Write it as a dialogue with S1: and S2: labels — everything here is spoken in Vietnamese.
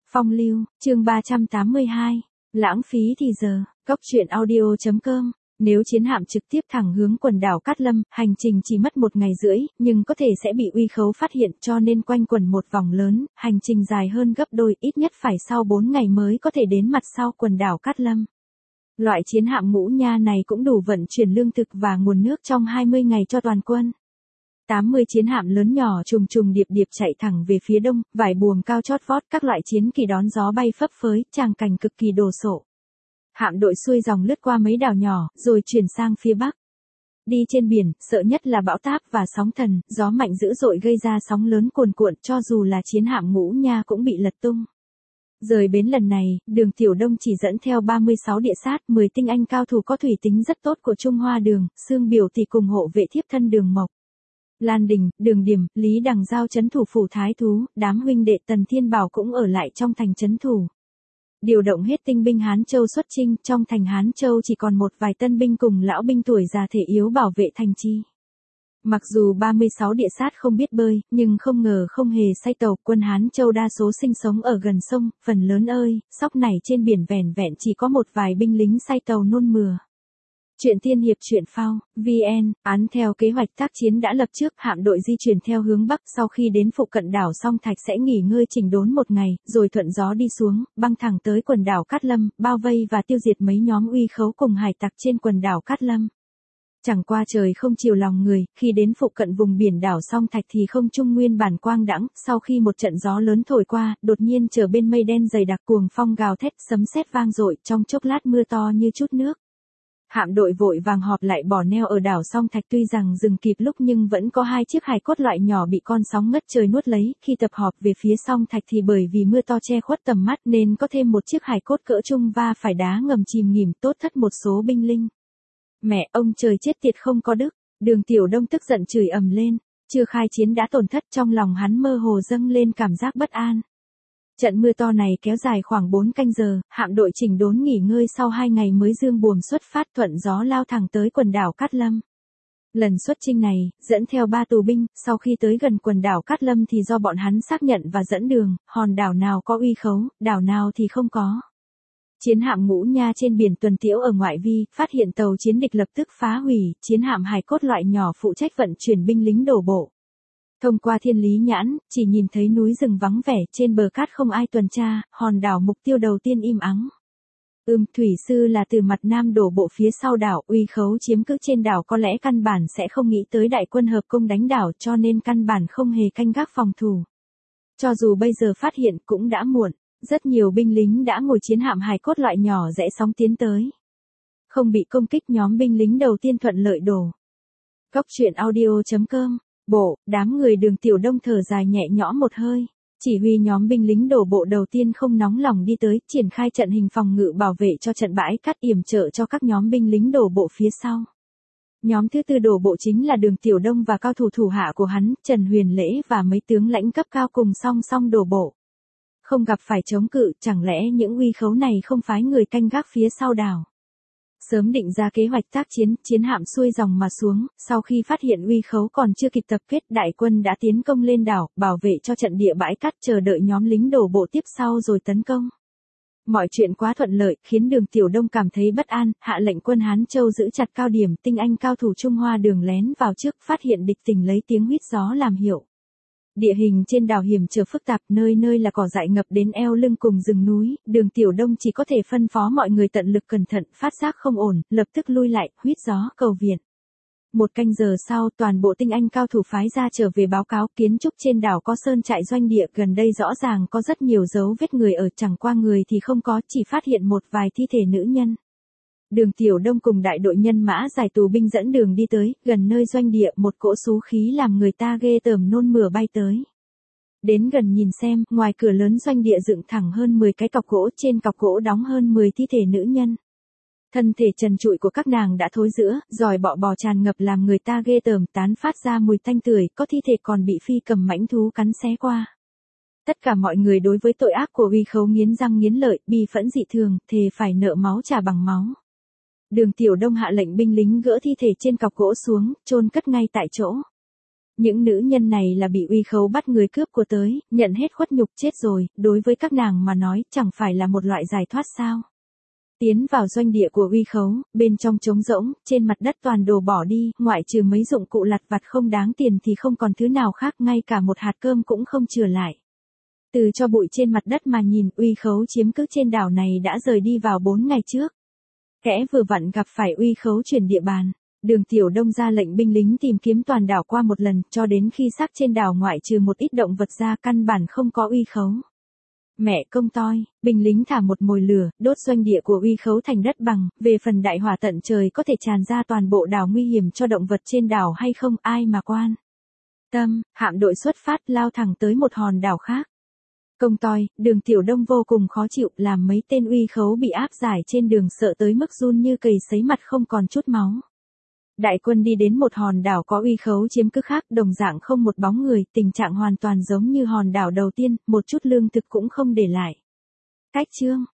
S1: Phong lưu, chương 382. Lãng phí thì giờ, Cốc truyện audio.com. Nếu chiến hạm trực tiếp thẳng hướng quần đảo Cát Lâm, hành trình chỉ mất 1 ngày rưỡi, nhưng có thể sẽ bị uy khấu phát hiện cho nên quanh quẩn một vòng lớn, hành trình dài hơn gấp đôi, ít nhất phải sau 4 ngày mới có thể đến mặt sau quần đảo Cát Lâm. Loại chiến hạm Ngũ Nha này cũng đủ vận chuyển lương thực và nguồn nước trong 20 ngày cho toàn quân. 80 chiến hạm lớn nhỏ trùng trùng điệp điệp chạy thẳng về phía đông, vài buồm cao chót vót các loại chiến kỳ đón gió bay phấp phới, tràng cảnh cực kỳ đồ sộ. Hạm đội xuôi dòng lướt qua mấy đảo nhỏ, rồi chuyển sang phía bắc. Đi trên biển, sợ nhất là bão táp và sóng thần, gió mạnh dữ dội gây ra sóng lớn cuồn cuộn, cho dù là chiến hạm Ngũ Nha cũng bị lật tung. Rời bến lần này, Đường Tiểu Đông chỉ dẫn theo 36 địa sát, 10 tinh anh cao thủ có thủy tính rất tốt của Trung Hoa Đường, Xương Biểu thì cùng hộ vệ thiếp thân Đường Mộc. Lan Đình, Đường Điểm, Lý Đằng giao trấn thủ phủ Thái Thú, đám huynh đệ Tần Thiên Bảo cũng ở lại trong thành trấn thủ. Điều động hết tinh binh Hán Châu xuất chinh, trong thành Hán Châu chỉ còn một vài tân binh cùng lão binh tuổi già thể yếu bảo vệ thành trì. Mặc dù 36 địa sát không biết bơi, nhưng không ngờ không hề say tàu, quân Hán Châu đa số sinh sống ở gần sông, phần lớn ơi, sóc này trên biển vẻn vẹn chỉ có một vài binh lính say tàu nôn mửa. Truyện tiên hiệp truyện phao, VN, án theo kế hoạch tác chiến đã lập trước, hạm đội di chuyển theo hướng bắc, sau khi đến phụ cận đảo Song Thạch sẽ nghỉ ngơi chỉnh đốn 1 ngày, rồi thuận gió đi xuống, băng thẳng tới quần đảo Cát Lâm, bao vây và tiêu diệt mấy nhóm uy khấu cùng hải tặc trên quần đảo Cát Lâm. Chẳng qua trời không chiều lòng người, khi đến phụ cận vùng biển đảo Song Thạch thì không trung nguyên bản quang đãng, sau khi một trận gió lớn thổi qua, đột nhiên trở bên mây đen dày đặc cuồng phong gào thét, sấm sét vang dội, trong chốc lát mưa to như chút nước. Hạm đội vội vàng họp lại bỏ neo ở đảo Song Thạch, tuy rằng dừng kịp lúc nhưng vẫn có 2 chiếc hài cốt loại nhỏ bị con sóng ngất trời nuốt lấy, khi tập họp về phía Song Thạch thì bởi vì mưa to che khuất tầm mắt nên có thêm một chiếc hài cốt cỡ trung va phải đá ngầm chìm nghỉm, tốt thất một số binh linh. Mẹ ông trời chết tiệt không có đức, Đường Tiểu Đông tức giận chửi ầm lên, chưa khai chiến đã tổn thất, trong lòng hắn mơ hồ dâng lên cảm giác bất an. Trận mưa to này kéo dài khoảng 4 canh giờ, hạm đội chỉnh đốn nghỉ ngơi sau 2 ngày mới dương buồm xuất phát, thuận gió lao thẳng tới quần đảo Cát Lâm. Lần xuất chinh này, dẫn theo 3 tù binh, sau khi tới gần quần đảo Cát Lâm thì do bọn hắn xác nhận và dẫn đường, hòn đảo nào có uy khấu, đảo nào thì không có. Chiến hạm Ngũ Nha trên biển tuần tiễu ở ngoại vi, phát hiện tàu chiến địch lập tức phá hủy, chiến hạm hải cốt loại nhỏ phụ trách vận chuyển binh lính đổ bộ. Thông qua thiên lý nhãn, chỉ nhìn thấy núi rừng vắng vẻ, trên bờ cát không ai tuần tra, hòn đảo mục tiêu đầu tiên im ắng. Thủy sư là từ mặt nam đổ bộ phía sau đảo, uy khấu chiếm cứ trên đảo có lẽ căn bản sẽ không nghĩ tới đại quân hợp công đánh đảo, cho nên căn bản không hề canh gác phòng thủ. Cho dù bây giờ phát hiện cũng đã muộn, rất nhiều binh lính đã ngồi chiến hạm hài cốt loại nhỏ rẽ sóng tiến tới. Không bị công kích, nhóm binh lính đầu tiên thuận lợi đổ. Cốc truyện audio.com. Đám người Đường Tiểu Đông thở dài nhẹ nhõm một hơi. Chỉ huy nhóm binh lính đổ bộ đầu tiên không nóng lòng đi tới, triển khai trận hình phòng ngự bảo vệ cho trận bãi cát, yểm trợ cho các nhóm binh lính đổ bộ phía sau. Nhóm thứ tư đổ bộ chính là Đường Tiểu Đông và cao thủ thủ hạ của hắn, Trần Huyền Lễ và mấy tướng lãnh cấp cao cùng song song đổ bộ. Không gặp phải chống cự, chẳng lẽ những uy khấu này không phái người canh gác phía sau đảo? Sớm định ra kế hoạch tác chiến, chiến hạm xuôi dòng mà xuống, sau khi phát hiện uy khấu còn chưa kịp tập kết, đại quân đã tiến công lên đảo, bảo vệ cho trận địa bãi cát, chờ đợi nhóm lính đổ bộ tiếp sau rồi tấn công. Mọi chuyện quá thuận lợi, khiến Đường Tiểu Đông cảm thấy bất an, hạ lệnh quân Hán Châu giữ chặt cao điểm, tinh anh cao thủ Trung Hoa Đường lén vào trước, phát hiện địch tình lấy tiếng huýt gió làm hiệu. Địa hình trên đảo hiểm trở phức tạp, nơi nơi là cỏ dại ngập đến eo lưng cùng rừng núi, Đường Tiểu Đông chỉ có thể phân phó mọi người tận lực cẩn thận, phát giác không ổn, lập tức lui lại, huýt gió cầu viện. 1 canh giờ sau, toàn bộ tinh anh cao thủ phái ra trở về báo cáo, kiến trúc trên đảo có sơn trại doanh địa, gần đây rõ ràng có rất nhiều dấu vết người ở, chẳng qua người thì không có, chỉ phát hiện một vài thi thể nữ nhân. Đường Tiểu Đông cùng đại đội nhân mã giải tù binh dẫn đường đi tới, gần nơi doanh địa, một cỗ xú khí làm người ta ghê tởm nôn mửa bay tới. Đến gần nhìn xem, ngoài cửa lớn doanh địa dựng thẳng hơn 10 cái cọc gỗ, trên cọc gỗ đóng hơn 10 thi thể nữ nhân. Thân thể trần trụi của các nàng đã thối rữa, giòi bọ tràn ngập làm người ta ghê tởm, tán phát ra mùi tanh tưởi, có thi thể còn bị phi cầm mãnh thú cắn xé qua. Tất cả mọi người đối với tội ác của uy khấu nghiến răng nghiến lợi, bi phẫn dị thường, thề phải nợ máu trả bằng máu. Đường Tiểu Đông hạ lệnh binh lính gỡ thi thể trên cọc gỗ xuống, chôn cất ngay tại chỗ. Những nữ nhân này là bị uy khấu bắt người cướp của tới, nhận hết khuất nhục chết rồi, đối với các nàng mà nói chẳng phải là một loại giải thoát sao. Tiến vào doanh địa của uy khấu, bên trong trống rỗng, trên mặt đất toàn đồ bỏ đi, ngoại trừ mấy dụng cụ lặt vặt không đáng tiền thì không còn thứ nào khác, ngay cả một hạt cơm cũng không chừa lại. Từ cho bụi trên mặt đất mà nhìn, uy khấu chiếm cứ trên đảo này đã rời đi vào 4 ngày trước. Kẽ vừa vặn gặp phải uy khấu chuyển địa bàn. Đường Tiểu Đông ra lệnh binh lính tìm kiếm toàn đảo qua một lần, cho đến khi xác trên đảo ngoại trừ một ít động vật ra căn bản không có uy khấu. Mẹ công toi, binh lính thả một mồi lửa, đốt doanh địa của uy khấu thành đất bằng, về phần đại hỏa tận trời có thể tràn ra toàn bộ đảo nguy hiểm cho động vật trên đảo hay không ai mà quan. Hạm đội xuất phát lao thẳng tới một hòn đảo khác. Công toi, Đường Tiểu Đông vô cùng khó chịu, làm mấy tên uy khấu bị áp giải trên đường sợ tới mức run như cầy sấy, mặt không còn chút máu. Đại quân đi đến một hòn đảo có uy khấu chiếm cứ khác, đồng dạng không một bóng người, tình trạng hoàn toàn giống như hòn đảo đầu tiên, một chút lương thực cũng không để lại. Cách chương